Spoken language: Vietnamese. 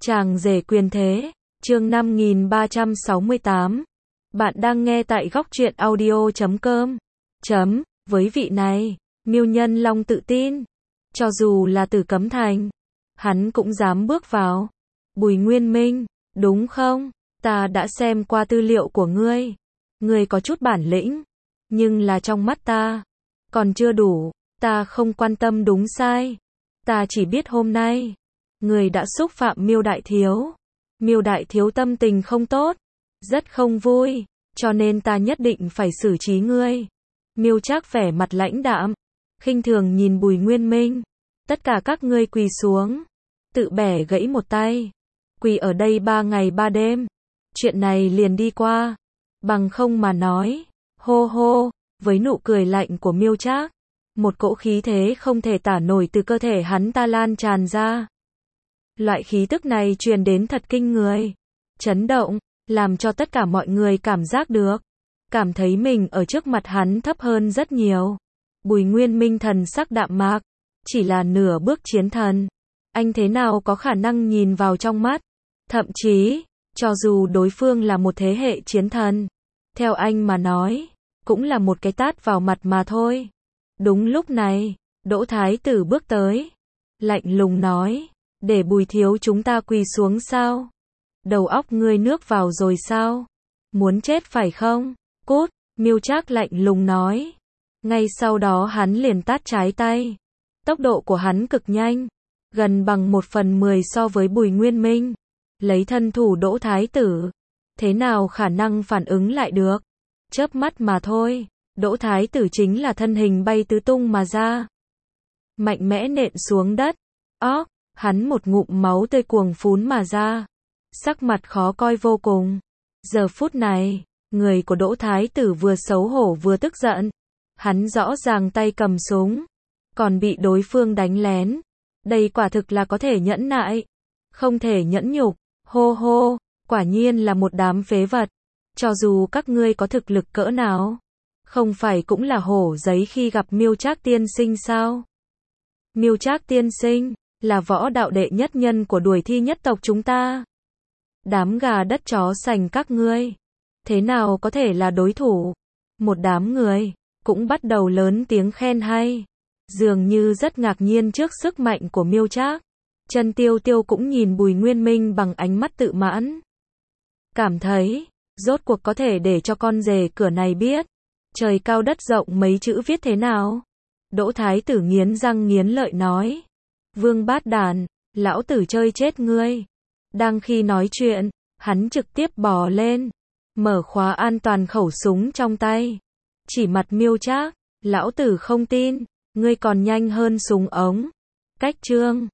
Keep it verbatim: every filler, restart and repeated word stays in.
Chàng rể quyền thế, chương năm nghìn ba trăm sáu mươi tám. Bạn đang nghe tại góc truyện audio chấm com. Chấm, với vị này, Miêu Nhân Long tự tin. Cho dù là Tử Cấm Thành, hắn cũng dám bước vào. Bùi Nguyên Minh, đúng không? Ta đã xem qua tư liệu của ngươi. Ngươi có chút bản lĩnh, nhưng là trong mắt ta, còn chưa đủ. Ta không quan tâm đúng sai. Ta chỉ biết hôm nay, người đã xúc phạm Miêu Đại Thiếu. Miêu Đại Thiếu tâm tình không tốt, rất không vui, cho nên ta nhất định phải xử trí ngươi. Miêu Trác vẻ mặt lãnh đạm, khinh thường nhìn Bùi Nguyên Minh. Tất cả các ngươi quỳ xuống, tự bẻ gãy một tay. Quỳ ở đây ba ngày ba đêm. Chuyện này liền đi qua. Bằng không mà nói, hô hô, với nụ cười lạnh của Miêu Trác, một cỗ khí thế không thể tả nổi từ cơ thể hắn ta lan tràn ra. Loại khí tức này truyền đến thật kinh người, chấn động, làm cho tất cả mọi người cảm giác được, cảm thấy mình ở trước mặt hắn thấp hơn rất nhiều. Bùi Nguyên Minh thần sắc đạm mạc, chỉ là nửa bước chiến thần, anh thế nào có khả năng nhìn vào trong mắt, thậm chí, cho dù đối phương là một thế hệ chiến thần, theo anh mà nói, cũng là một cái tát vào mặt mà thôi. Đúng lúc này, Đỗ Thái Tử bước tới, lạnh lùng nói, để Bùi thiếu chúng ta quỳ xuống sao? Đầu óc ngươi nước vào rồi sao? Muốn chết phải không? Cút, Miêu Trác lạnh lùng nói. Ngay sau đó hắn liền tát trái tay. Tốc độ của hắn cực nhanh, gần bằng một phần mười so với Bùi Nguyên Minh. Lấy thân thủ Đỗ Thái Tử, thế nào khả năng phản ứng lại được? Chớp mắt mà thôi, Đỗ Thái Tử chính là thân hình bay tứ tung mà ra. Mạnh mẽ nện xuống đất. Óc, hắn một ngụm máu tươi cuồng phún mà ra. Sắc mặt khó coi vô cùng. Giờ phút này, người của Đỗ Thái Tử vừa xấu hổ vừa tức giận. Hắn rõ ràng tay cầm súng, còn bị đối phương đánh lén. Đây quả thực là có thể nhẫn nại, không thể nhẫn nhục. Hô hô, quả nhiên là một đám phế vật. Cho dù các ngươi có thực lực cỡ nào, không phải cũng là hổ giấy khi gặp Miêu Trác tiên sinh sao? Miêu Trác tiên sinh là võ đạo đệ nhất nhân của đuổi thi nhất tộc chúng ta. Đám gà đất chó sành các ngươi, thế nào có thể là đối thủ? Một đám người cũng bắt đầu lớn tiếng khen hay, dường như rất ngạc nhiên trước sức mạnh của Miêu Trác. Chân Tiêu Tiêu cũng nhìn Bùi Nguyên Minh bằng ánh mắt tự mãn, cảm thấy, rốt cuộc có thể để cho con rể cửa này biết, trời cao đất rộng mấy chữ viết thế nào. Đỗ Thái Tử nghiến răng nghiến lợi nói, Vương bát đàn, lão tử chơi chết ngươi. Đang khi nói chuyện, hắn trực tiếp bò lên, mở khóa an toàn khẩu súng trong tay, chỉ mặt Miêu Trác, lão tử không tin, ngươi còn nhanh hơn súng ống. Cách trương,